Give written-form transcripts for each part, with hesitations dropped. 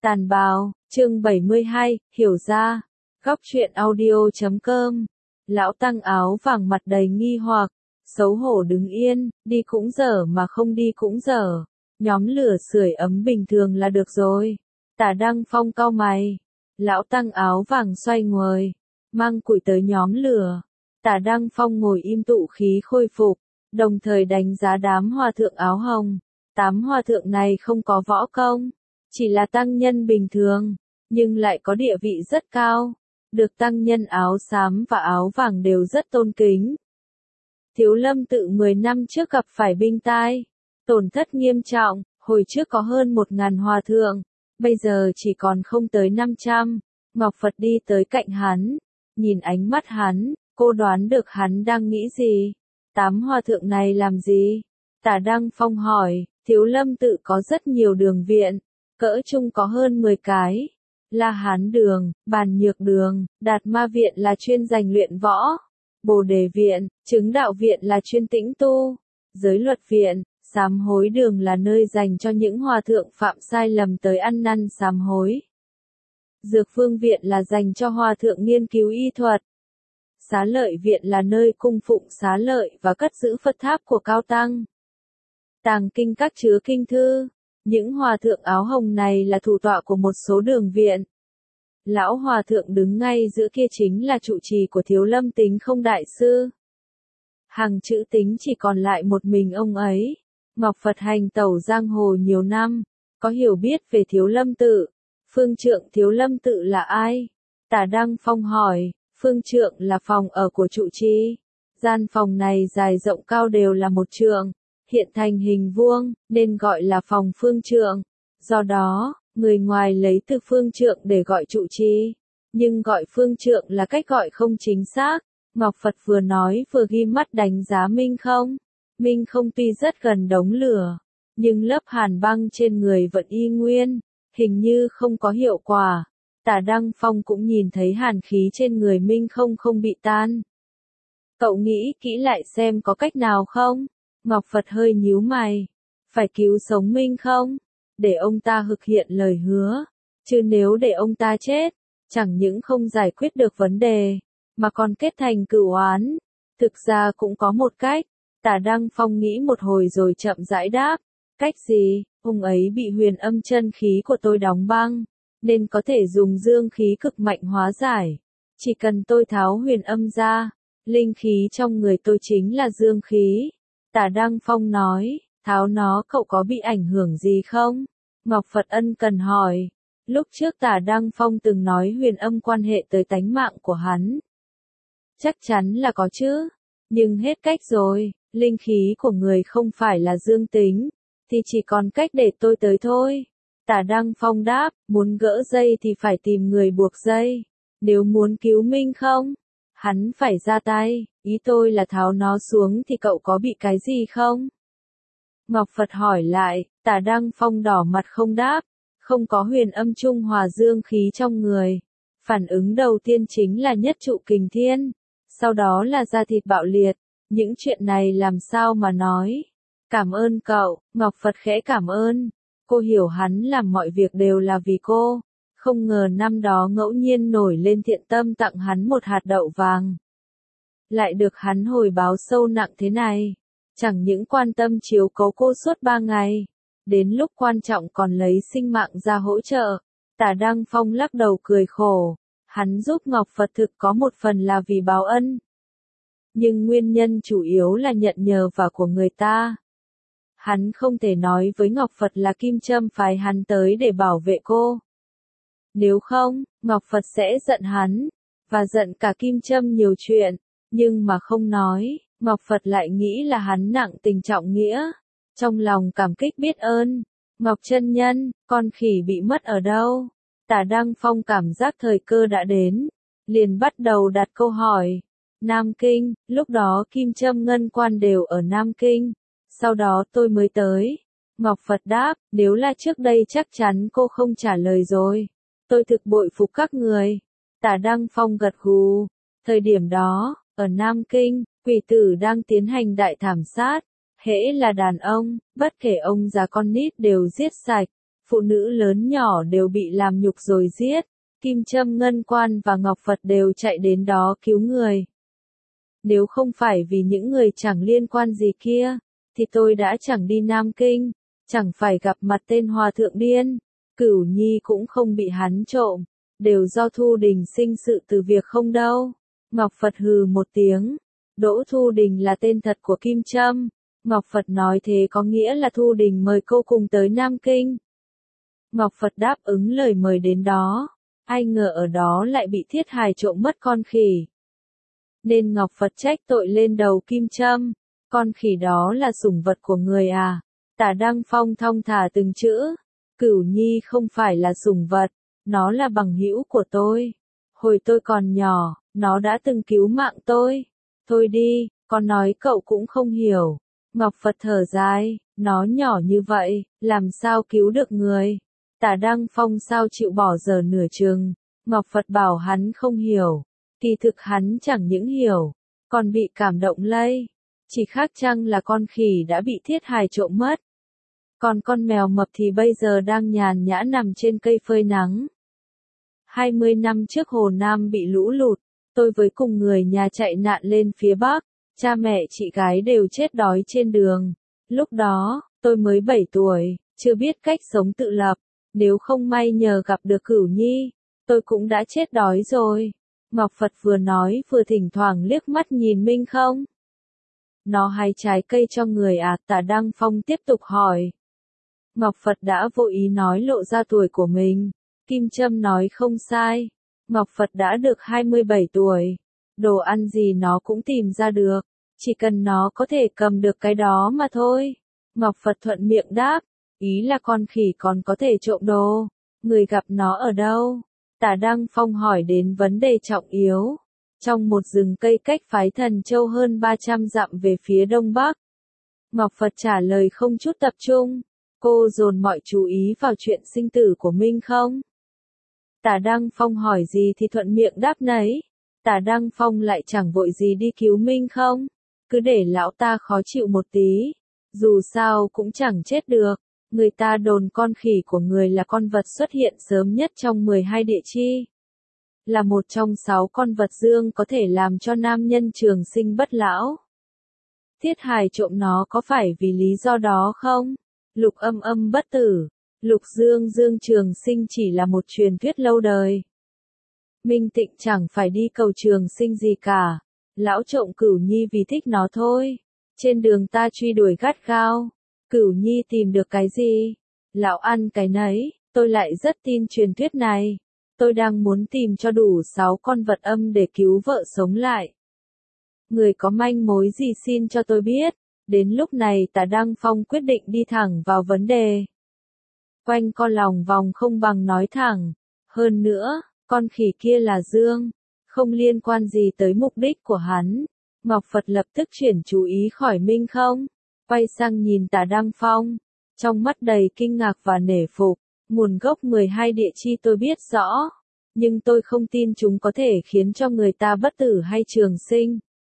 Tàn bào, chương 72, hiểu ra. Góc truyện audio.com. Lão tăng áo vàng mặt đầy nghi hoặc, xấu hổ đứng yên, đi cũng dở mà không đi cũng dở. Nhóm lửa sưởi ấm bình thường là được rồi. Tả Đăng Phong cau mày. Lão tăng áo vàng xoay người, mang củi tới nhóm lửa. Tả Đăng Phong ngồi im tụ khí khôi phục, đồng thời đánh giá đám hòa thượng áo hồng. 8 hòa thượng này không có võ công, chỉ là tăng nhân bình thường, nhưng lại có địa vị rất cao, được tăng nhân áo xám và áo vàng đều rất tôn kính. Thiếu Lâm tự 10 năm trước gặp phải binh tai, tổn thất nghiêm trọng, hồi trước có hơn 1000 hòa thượng, bây giờ chỉ còn không tới 500. Ngọc Phật đi tới cạnh hắn, nhìn ánh mắt hắn, cô đoán được hắn đang nghĩ gì. 8 hòa thượng này làm gì? Tả Đăng Phong hỏi. Thiếu Lâm tự có rất nhiều đường viện, cỡ chung có hơn 10 cái. La Hán đường, Bàn Nhược đường, Đạt Ma viện là chuyên dành luyện võ, Bồ Đề viện, Chứng Đạo viện là chuyên tĩnh tu, Giới Luật viện, Sám Hối đường là nơi dành cho những hòa thượng phạm sai lầm tới ăn năn sám hối. Dược Phương viện là dành cho hòa thượng nghiên cứu y thuật. Xá Lợi viện là nơi cung phụng xá lợi và cất giữ Phật tháp của cao tăng. Tàng kinh các chứa kinh thư. Những hòa thượng áo hồng này là thủ tọa của một số đường viện. Lão hòa thượng đứng ngay giữa kia chính là trụ trì của Thiếu Lâm Tính Không đại sư. Hàng chữ Tính chỉ còn lại một mình ông ấy. Ngọc Phật hành tẩu giang hồ nhiều năm, có hiểu biết về Thiếu Lâm tự. Phương trượng Thiếu Lâm tự là ai? Tả Đăng Phong hỏi. Phương trượng là phòng ở của trụ trì. Gian phòng này dài rộng cao đều là 1 trượng. Hiện thành hình vuông, nên gọi là phòng phương trượng. Do đó, người ngoài lấy từ phương trượng để gọi trụ trì. Nhưng gọi phương trượng là cách gọi không chính xác. Ngọc Phật vừa nói vừa ghim mắt đánh giá Minh Không. Minh Không tuy rất gần đống lửa, nhưng lớp hàn băng trên người vẫn y nguyên, hình như không có hiệu quả. Tả Đăng Phong cũng nhìn thấy hàn khí trên người Minh Không không bị tan. Cậu nghĩ kỹ lại xem có cách nào không? Ngọc Phật hơi nhíu mày. Phải cứu sống Minh Không, để ông ta thực hiện lời hứa. Chứ nếu để ông ta chết, chẳng những không giải quyết được vấn đề, mà còn kết thành cửu oán. Thực ra cũng có một cách. Tả Đăng Phong nghĩ một hồi rồi chậm rãi đáp. Cách gì? Ông ấy bị huyền âm chân khí của tôi đóng băng, nên có thể dùng dương khí cực mạnh hóa giải. Chỉ cần tôi tháo huyền âm ra, linh khí trong người tôi chính là dương khí. Tả Đăng Phong nói, tháo nó cậu có bị ảnh hưởng gì không? Ngọc Phật ân cần hỏi. Lúc trước Tả Đăng Phong từng nói huyền âm quan hệ tới tánh mạng của hắn. Chắc chắn là có chứ. Nhưng hết cách rồi, linh khí của người không phải là dương tính, thì chỉ còn cách để tôi tới thôi. Tả Đăng Phong đáp, muốn gỡ dây thì phải tìm người buộc dây. Nếu muốn cứu Minh Không, hắn phải ra tay, ý tôi là tháo nó xuống thì cậu có bị cái gì không? Ngọc Phật hỏi lại, Tả Đăng Phong đỏ mặt không đáp, không có huyền âm trung hòa dương khí trong người. Phản ứng đầu tiên chính là nhất trụ kình thiên, sau đó là da thịt bạo liệt, những chuyện này làm sao mà nói. Cảm ơn cậu, Ngọc Phật khẽ cảm ơn, cô hiểu hắn làm mọi việc đều là vì cô. Không ngờ năm đó ngẫu nhiên nổi lên thiện tâm tặng hắn một hạt đậu vàng. Lại được hắn hồi báo sâu nặng thế này. Chẳng những quan tâm chiếu cố cô suốt 3 ngày. Đến lúc quan trọng còn lấy sinh mạng ra hỗ trợ. Tả Đăng Phong lắc đầu cười khổ. Hắn giúp Ngọc Phật thực có một phần là vì báo ân. Nhưng nguyên nhân chủ yếu là nhận nhờ vả của người ta. Hắn không thể nói với Ngọc Phật là Kim Châm phái hắn tới để bảo vệ cô. Nếu không, Ngọc Phật sẽ giận hắn, và giận cả Kim Châm nhiều chuyện, nhưng mà không nói, Ngọc Phật lại nghĩ là hắn nặng tình trọng nghĩa. Trong lòng cảm kích biết ơn. Ngọc chân nhân, con khỉ bị mất ở đâu? Tả Đăng Phong cảm giác thời cơ đã đến, liền bắt đầu đặt câu hỏi. Nam Kinh, lúc đó Kim Châm Ngân Quan đều ở Nam Kinh, sau đó tôi mới tới. Ngọc Phật đáp, nếu là trước đây chắc chắn cô không trả lời rồi. Tôi thực bội phục các người. Tả Đăng Phong gật gù. Thời điểm đó, ở Nam Kinh, quỷ tử đang tiến hành đại thảm sát. Hễ là đàn ông, bất kể ông già con nít đều giết sạch. phụ nữ lớn nhỏ đều bị làm nhục rồi giết. Kim Châm Ngân Quan và Ngọc Phật đều chạy đến đó cứu người. Nếu không phải vì những người chẳng liên quan gì kia, thì tôi đã chẳng đi Nam Kinh, chẳng phải gặp mặt tên hòa thượng điên. Cửu Nhi cũng không bị hắn trộm, đều do Thu Đình sinh sự từ việc không đâu. Ngọc Phật hừ một tiếng, Đỗ Thu Đình là tên thật của Kim Châm. Ngọc Phật nói thế có nghĩa là Thu Đình mời cô cùng tới Nam Kinh. Ngọc Phật đáp ứng lời mời đến đó, ai ngờ ở đó lại bị Thiết Hài trộm mất con khỉ. Nên Ngọc Phật trách tội lên đầu Kim Châm, con khỉ đó là sủng vật của người à? Tả Đăng Phong thong thả từng chữ, Cửu Nhi không phải là sủng vật, nó là bằng hữu của tôi. Hồi tôi còn nhỏ, nó đã từng cứu mạng tôi. Thôi đi, con nói cậu cũng không hiểu. Ngọc Phật thở dài, nó nhỏ như vậy, làm sao cứu được người? Tả Đăng Phong sao chịu bỏ giờ nửa chừng. Ngọc Phật bảo hắn không hiểu, kỳ thực hắn chẳng những hiểu, còn bị cảm động lây. Chỉ khác chăng là con khỉ đã bị Thiết Hài trộm mất. Còn con mèo mập thì bây giờ đang nhàn nhã nằm trên cây phơi nắng. 20 năm trước Hồ Nam bị lũ lụt, tôi với cùng người nhà chạy nạn lên phía Bắc, cha mẹ chị gái đều chết đói trên đường. Lúc đó, tôi mới 7 tuổi, chưa biết cách sống tự lập, nếu không may nhờ gặp được Cửu Nhi, tôi cũng đã chết đói rồi. Ngọc Phật vừa nói vừa thỉnh thoảng liếc mắt nhìn Minh Không. Nó hái trái cây cho người à? Tả Đăng Phong tiếp tục hỏi. Ngọc Phật đã vô ý nói lộ ra tuổi của mình. Kim Châm nói không sai. Ngọc Phật đã được 27 tuổi. Đồ ăn gì nó cũng tìm ra được. Chỉ cần nó có thể cầm được cái đó mà thôi. Ngọc Phật thuận miệng đáp. Ý là con khỉ còn có thể trộm đồ. Người gặp nó ở đâu? Tả Đăng Phong hỏi đến vấn đề trọng yếu. Trong một rừng cây cách phái Thần Châu hơn 300 dặm về phía đông bắc. Ngọc Phật trả lời không chút tập trung. Cô dồn mọi chú ý vào chuyện sinh tử của Minh Không. Tả Đăng Phong hỏi gì thì thuận miệng đáp nấy. Tả Đăng Phong lại chẳng vội gì đi cứu Minh Không. Cứ để lão ta khó chịu một tí. Dù sao cũng chẳng chết được. Người ta đồn con khỉ của người là con vật xuất hiện sớm nhất trong 12 địa chi. Là một trong 6 con vật dương có thể làm cho nam nhân trường sinh bất lão. Thiết Hài trộm nó có phải vì lý do đó không? Lục Âm Âm bất tử, Lục Dương Dương trường sinh chỉ là một truyền thuyết lâu đời. Minh Tịnh chẳng phải đi cầu trường sinh gì cả. Lão trộm Cửu Nhi vì thích nó thôi. Trên đường ta truy đuổi gắt gao. Cửu Nhi tìm được cái gì? Lão ăn cái nấy. Tôi lại rất tin truyền thuyết này. Tôi đang muốn tìm cho đủ 6 con vật âm để cứu vợ sống lại. Người có manh mối gì xin cho tôi biết. Đến lúc này Tả Đăng Phong quyết định đi thẳng vào vấn đề. Quanh co lòng vòng không bằng nói thẳng. Hơn nữa, con khỉ kia là Dương, không liên quan gì tới mục đích của hắn. Ngọc Phật lập tức chuyển chú ý khỏi Minh Không, quay sang nhìn Tả Đăng Phong, trong mắt đầy kinh ngạc và nể phục. Nguồn gốc 12 địa chi tôi biết rõ, nhưng tôi không tin chúng có thể khiến cho người ta bất tử hay trường sinh.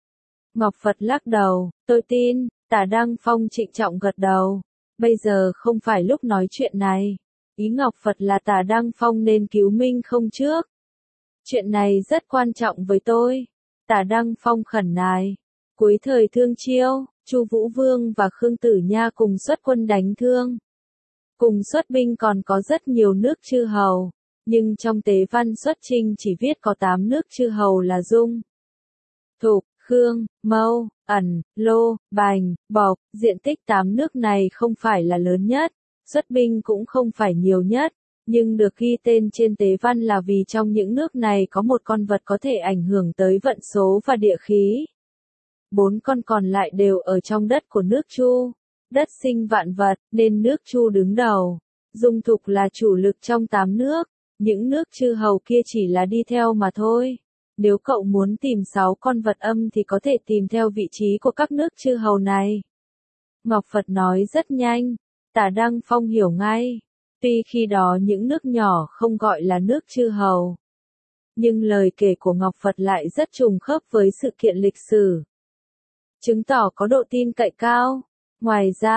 Ngọc Phật lắc đầu, tôi tin. Tả Đăng Phong trịnh trọng gật đầu. Bây giờ không phải lúc nói chuyện này. Ý Ngọc Phật là Tả Đăng Phong nên cứu Minh Không trước. Chuyện này rất quan trọng với tôi. Tả Đăng Phong khẩn nài. Cuối thời Thương Chiêu, Chu Vũ Vương và Khương Tử Nha cùng xuất quân đánh Thương. Cùng xuất binh còn có rất nhiều nước chư hầu. Nhưng trong tế văn xuất chinh chỉ viết có 8 nước chư hầu là Dung, Thục, Khương, Mâu, Ẩn, Lô, Bành, Bộc. Diện tích 8 nước này không phải là lớn nhất, xuất binh cũng không phải nhiều nhất, nhưng được ghi tên trên tế văn là vì trong những nước này có một con vật có thể ảnh hưởng tới vận số và địa khí. 4 con còn lại đều ở trong đất của nước Chu, đất sinh vạn vật, nên nước Chu đứng đầu. Dung Thục là chủ lực trong 8 nước, những nước chư hầu kia chỉ là đi theo mà thôi. Nếu cậu muốn tìm 6 con vật âm thì có thể tìm theo vị trí của các nước chư hầu này. Ngọc Phật nói rất nhanh, Tả Đăng Phong hiểu ngay. Tuy khi đó những nước nhỏ không gọi là nước chư hầu, nhưng lời kể của Ngọc Phật lại rất trùng khớp với sự kiện lịch sử, chứng tỏ có độ tin cậy cao. Ngoài ra,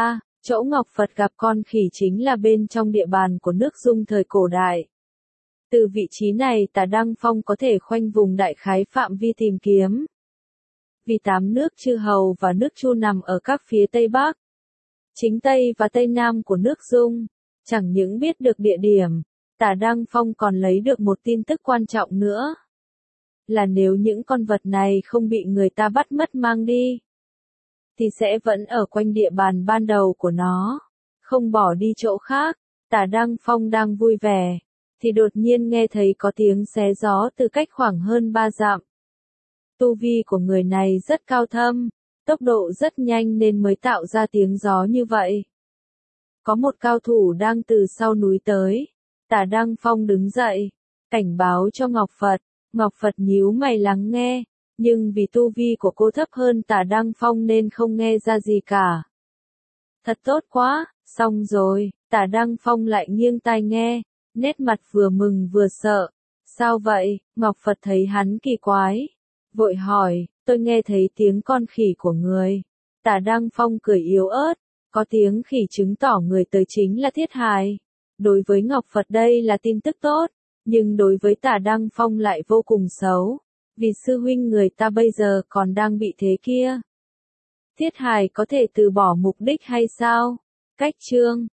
Chỗ Ngọc Phật gặp con khỉ chính là bên trong địa bàn của nước Dung thời cổ đại. Từ vị trí này Tả Đăng Phong có thể khoanh vùng đại khái phạm vi tìm kiếm. Vì 8 nước Chư Hầu và nước Chu nằm ở các phía Tây Bắc, chính Tây và Tây Nam của nước Dung, chẳng những biết được địa điểm, Tả Đăng Phong còn lấy được một tin tức quan trọng nữa. Là nếu những con vật này không bị người ta bắt mất mang đi, thì sẽ vẫn ở quanh địa bàn ban đầu của nó, không bỏ đi chỗ khác. Tả Đăng Phong đang vui vẻ, thì đột nhiên nghe thấy có tiếng xé gió từ cách khoảng hơn 3 dặm. Tu vi của người này rất cao thâm, tốc độ rất nhanh nên mới tạo ra tiếng gió như vậy. Có một cao thủ đang từ sau núi tới. Tả Đăng Phong đứng dậy, cảnh báo cho Ngọc Phật. Ngọc Phật nhíu mày lắng nghe, nhưng vì tu vi của cô thấp hơn Tả Đăng Phong nên không nghe ra gì cả. Thật tốt quá, xong rồi, Tả Đăng Phong lại nghiêng tai nghe, nét mặt vừa mừng vừa sợ. Sao vậy? Ngọc Phật thấy hắn kỳ quái, vội hỏi, tôi nghe thấy tiếng con khỉ của người. Tả Đăng Phong cười yếu ớt, có tiếng khỉ chứng tỏ người tới chính là Thiết Hài. Đối với Ngọc Phật đây là tin tức tốt, nhưng đối với Tả Đăng Phong lại vô cùng xấu, vì sư huynh người ta bây giờ còn đang bị thế kia. Thiết Hài có thể từ bỏ mục đích hay sao? Cách chương